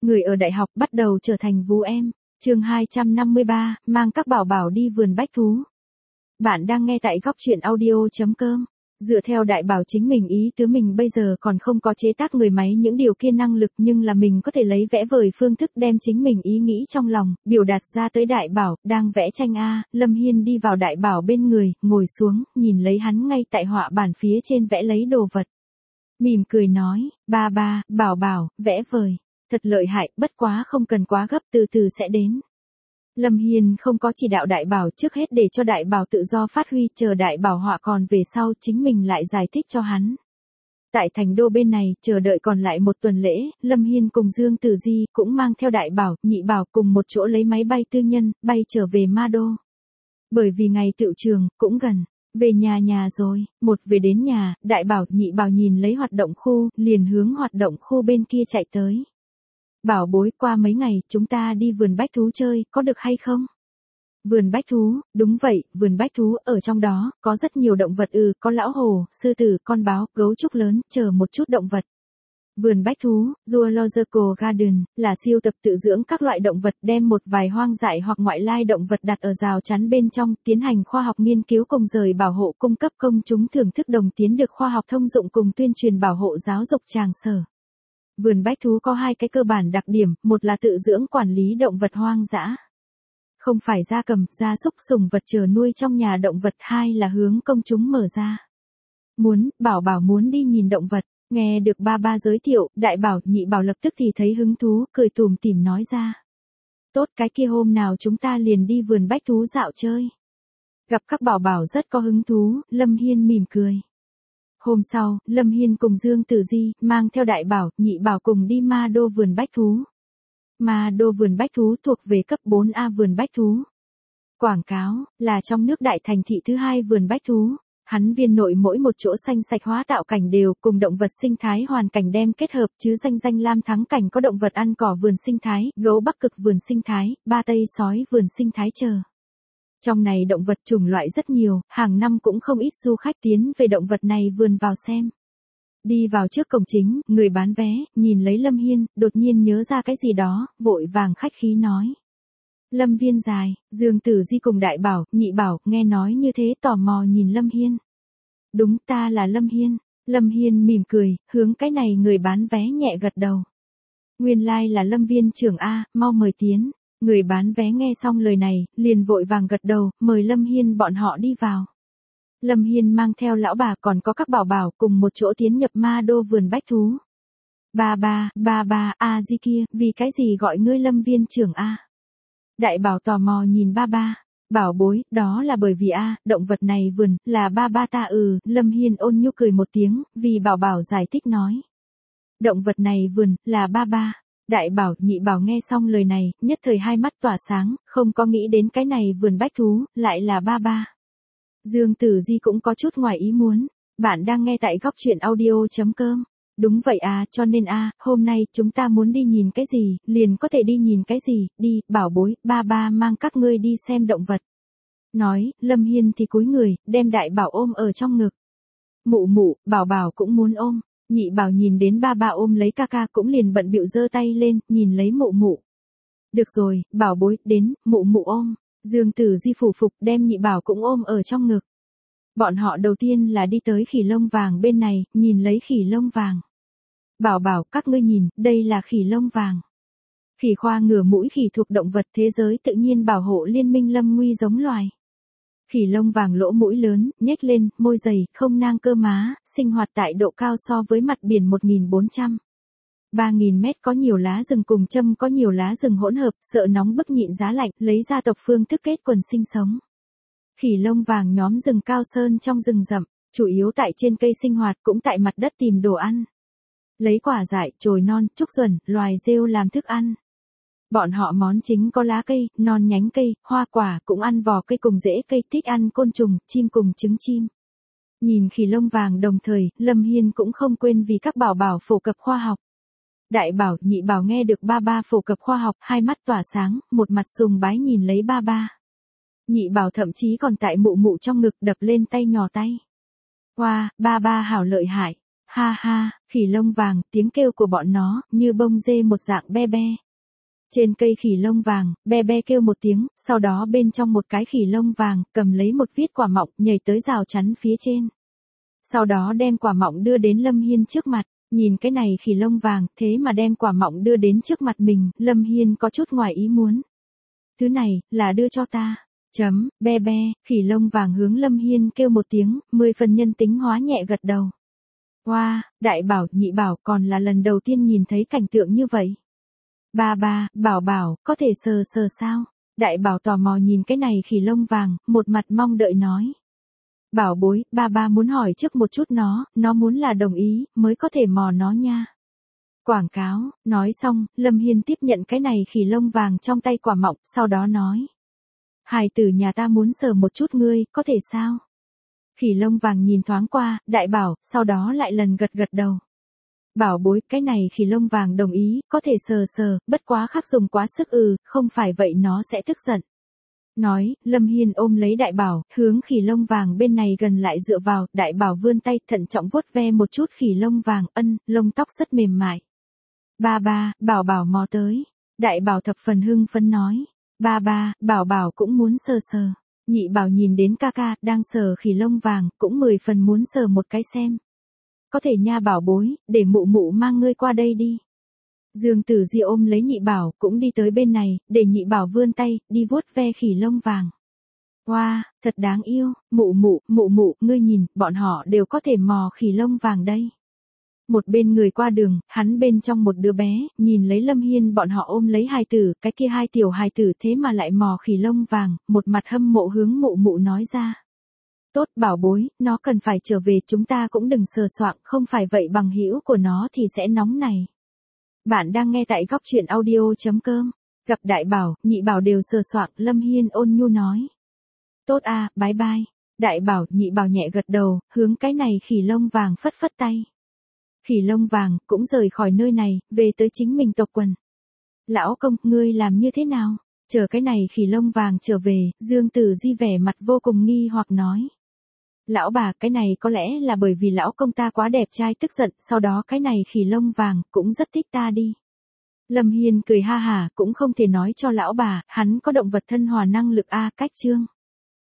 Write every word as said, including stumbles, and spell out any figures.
Người ở đại học bắt đầu trở thành vú em. Chương hai trăm năm mươi ba, mang các bảo bảo đi vườn bách thú. Bạn đang nghe tại góc truyện audio chấm com. Dựa theo đại bảo chính mình ý tứ, mình bây giờ còn không có chế tác người máy những điều kia năng lực, nhưng là mình có thể lấy vẽ vời phương thức đem chính mình ý nghĩ trong lòng, biểu đạt ra tới đại bảo. Đang vẽ tranh a, Lâm Hiên đi vào đại bảo bên người, ngồi xuống, nhìn lấy hắn ngay tại họa bản phía trên vẽ lấy đồ vật. Mỉm cười nói, ba ba, bảo bảo, vẽ vời. Thật lợi hại, bất quá không cần quá gấp, từ từ sẽ đến. Lâm Hiên không có chỉ đạo đại bảo, trước hết để cho đại bảo tự do phát huy, chờ đại bảo họa còn về sau chính mình lại giải thích cho hắn. Tại thành đô bên này, chờ đợi còn lại một tuần lễ, Lâm Hiên cùng Dương Tử Di cũng mang theo đại bảo, nhị bảo cùng một chỗ lấy máy bay tư nhân, bay trở về Ma Đô. Bởi vì ngày tựu trường, cũng gần. Về nhà nhà rồi, một về đến nhà, đại bảo, nhị bảo nhìn lấy hoạt động khu, liền hướng hoạt động khu bên kia chạy tới. Bảo bối, qua mấy ngày, chúng ta đi vườn bách thú chơi, có được hay không? Vườn bách thú, đúng vậy, vườn bách thú, ở trong đó, có rất nhiều động vật, ừ, có lão hổ, sư tử, con báo, gấu trúc lớn, chờ một chút động vật. Vườn bách thú, Zoological Garden, là siêu tập tự dưỡng các loại động vật, đem một vài hoang dại hoặc ngoại lai động vật đặt ở rào chắn bên trong, tiến hành khoa học nghiên cứu cùng rời bảo hộ, cung cấp công chúng thưởng thức đồng tiến được khoa học thông dụng cùng tuyên truyền bảo hộ giáo dục tràng sở. Vườn bách thú có hai cái cơ bản đặc điểm, một là tự dưỡng quản lý động vật hoang dã. Không phải gia cầm, gia súc sùng vật chờ nuôi trong nhà động vật, hai là hướng công chúng mở ra. Muốn, bảo bảo muốn đi nhìn động vật, nghe được ba ba giới thiệu, đại bảo, nhị bảo lập tức thì thấy hứng thú, cười tủm tỉm nói ra. Tốt, cái kia hôm nào chúng ta liền đi vườn bách thú dạo chơi. Gặp các bảo bảo rất có hứng thú, Lâm Hiên mỉm cười. Hôm sau, Lâm Hiên cùng Dương Tử Di, mang theo đại bảo, nhị bảo cùng đi Ma Đô vườn bách thú. Ma Đô vườn bách thú thuộc về cấp bốn A vườn bách thú. Quảng cáo, là trong nước đại thành thị thứ hai vườn bách thú. Hắn viên nội mỗi một chỗ xanh sạch hóa tạo cảnh đều cùng động vật sinh thái hoàn cảnh đem kết hợp, chứ danh danh lam thắng cảnh có động vật ăn cỏ vườn sinh thái, gấu bắc cực vườn sinh thái, ba tây sói vườn sinh thái chờ. Trong này động vật chủng loại rất nhiều, hàng năm cũng không ít du khách tiến về động vật này vườn vào xem. Đi vào trước cổng chính, người bán vé, nhìn lấy Lâm Hiên, đột nhiên nhớ ra cái gì đó, vội vàng khách khí nói. Lâm viên dài, Dương Tử Di cùng đại bảo, nhị bảo, nghe nói như thế tò mò nhìn Lâm Hiên. Đúng, ta là Lâm Hiên. Lâm Hiên mỉm cười, hướng cái này người bán vé nhẹ gật đầu. Nguyên lai like là Lâm viên trưởng A, mau mời tiến. Người bán vé nghe xong lời này, liền vội vàng gật đầu, mời Lâm Hiên bọn họ đi vào. Lâm Hiên mang theo lão bà còn có các bảo bảo cùng một chỗ tiến nhập Ma Đô vườn bách thú. Ba ba, ba ba, a di kia, vì cái gì gọi ngươi Lâm viên trưởng A? Đại bảo tò mò nhìn ba ba. Bảo bối, đó là bởi vì a, động vật này vườn, là ba ba ta ừ, Lâm Hiên ôn nhu cười một tiếng, vì bảo bảo giải thích nói. Động vật này vườn, là ba ba. Đại bảo, nhị bảo nghe xong lời này, nhất thời hai mắt tỏa sáng, không có nghĩ đến cái này vườn bách thú, lại là ba ba. Dương Tử Di cũng có chút ngoài ý muốn. Bạn đang nghe tại góc truyện audio chấm com. Đúng vậy à, cho nên a, hôm nay chúng ta muốn đi nhìn cái gì, liền có thể đi nhìn cái gì, đi, bảo bối, ba ba mang các ngươi đi xem động vật. Nói, Lâm Hiên thì cúi người, đem đại bảo ôm ở trong ngực. Mụ mụ, bảo bảo cũng muốn ôm. Nhị bảo nhìn đến ba ba ôm lấy ca ca cũng liền bận bịu giơ tay lên, nhìn lấy mụ mụ. Được rồi, bảo bối, đến, mụ mụ ôm. Dương Tử Di phủ phục đem nhị bảo cũng ôm ở trong ngực. Bọn họ đầu tiên là đi tới khỉ lông vàng bên này, nhìn lấy khỉ lông vàng. Bảo bảo, các ngươi nhìn, đây là khỉ lông vàng. Khỉ khoa ngửa mũi khỉ thuộc động vật thế giới tự nhiên bảo hộ liên minh lâm nguy giống loài. Khỉ lông vàng lỗ mũi lớn, nhếch lên, môi dày, không nang cơ má, sinh hoạt tại độ cao so với mặt biển một nghìn bốn trăm. ba nghìn mét có nhiều lá rừng cùng châm có nhiều lá rừng hỗn hợp, sợ nóng bức nhịn giá lạnh, lấy gia tộc phương thức kết quần sinh sống. Khỉ lông vàng nhóm rừng cao sơn trong rừng rậm, chủ yếu tại trên cây sinh hoạt cũng tại mặt đất tìm đồ ăn. Lấy quả dại, chồi non, trúc xuẩn, loài rêu làm thức ăn. Bọn họ món chính có lá cây, non nhánh cây, hoa quả, cũng ăn vỏ cây cùng rễ cây, thích ăn côn trùng, chim cùng trứng chim. Nhìn khỉ lông vàng đồng thời, Lâm Hiên cũng không quên vì các bảo bảo phổ cập khoa học. Đại bảo, nhị bảo nghe được ba ba phổ cập khoa học, hai mắt tỏa sáng, một mặt sùng bái nhìn lấy ba ba. Nhị bảo thậm chí còn tại mụ mụ trong ngực đập lên tay nhỏ tay. Wow, ba ba hảo lợi hại. Ha ha, khỉ lông vàng, tiếng kêu của bọn nó, như bông dê một dạng be be. Trên cây khỉ lông vàng, be be kêu một tiếng, sau đó bên trong một cái khỉ lông vàng, cầm lấy một viết quả mọng, nhảy tới rào chắn phía trên. Sau đó đem quả mọng đưa đến Lâm Hiên trước mặt, nhìn cái này khỉ lông vàng, thế mà đem quả mọng đưa đến trước mặt mình, Lâm Hiên có chút ngoài ý muốn. Thứ này, là đưa cho ta. Chấm, be be, khỉ lông vàng hướng Lâm Hiên kêu một tiếng, mười phần nhân tính hóa nhẹ gật đầu. Wow, đại bảo, nhị bảo còn là lần đầu tiên nhìn thấy cảnh tượng như vậy. Ba ba, bảo bảo, có thể sờ sờ sao? Đại bảo tò mò nhìn cái này khỉ lông vàng, một mặt mong đợi nói. Bảo bối, ba ba muốn hỏi trước một chút nó, nó muốn là đồng ý, mới có thể mò nó nha. Quảng cáo, nói xong, Lâm Hiên tiếp nhận cái này khỉ lông vàng trong tay quả mọng, sau đó nói. Hài tử nhà ta muốn sờ một chút ngươi, có thể sao? Khỉ lông vàng nhìn thoáng qua, đại bảo, sau đó lại lần gật gật đầu. Bảo bối, cái này khỉ lông vàng đồng ý, có thể sờ sờ, bất quá khắc dùng quá sức ừ, không phải vậy nó sẽ tức giận. Nói, Lâm Hiên ôm lấy đại bảo, hướng khỉ lông vàng bên này gần lại dựa vào, đại bảo vươn tay thận trọng vuốt ve một chút khỉ lông vàng, ân, lông tóc rất mềm mại. Ba ba, bảo bảo mò tới. Đại bảo thập phần hưng phấn nói. Ba ba, bảo bảo cũng muốn sờ sờ. Nhị bảo nhìn đến ca ca, đang sờ khỉ lông vàng, cũng mười phần muốn sờ một cái xem. Có thể nha bảo bối, để mụ mụ mang ngươi qua đây đi. Dương Tử Di ôm lấy nhị bảo, cũng đi tới bên này, để nhị bảo vươn tay, đi vuốt ve khỉ lông vàng. Wow, thật đáng yêu, mụ mụ, mụ mụ, ngươi nhìn, bọn họ đều có thể mò khỉ lông vàng đây. Một bên người qua đường, hắn bên trong một đứa bé, nhìn lấy Lâm Hiên bọn họ ôm lấy hài tử, cái kia hai tiểu hài tử thế mà lại mò khỉ lông vàng, một mặt hâm mộ hướng mụ mụ nói ra. Tốt bảo bối, nó cần phải trở về, chúng ta cũng đừng sờ soạng, không phải vậy bằng hữu của nó thì sẽ nóng này. Bạn đang nghe tại góc truyện audio chấm com. Gặp đại bảo, nhị bảo đều sờ soạng, Lâm Hiên ôn nhu nói. Tốt à, bye bye. Đại bảo, nhị bảo nhẹ gật đầu, hướng cái này khỉ lông vàng phất phất tay. Khỉ lông vàng, cũng rời khỏi nơi này, về tới chính mình tộc quần. Lão công, ngươi làm như thế nào? Chờ cái này khỉ lông vàng trở về, Dương Tử Di vẻ mặt vô cùng nghi hoặc nói. Lão bà, cái này có lẽ là bởi vì lão công ta quá đẹp trai tức giận, sau đó cái này khỉ lông vàng, cũng rất thích ta đi. Lâm Hiên cười ha hả, cũng không thể nói cho lão bà, hắn có động vật thân hòa năng lực A, cách chương.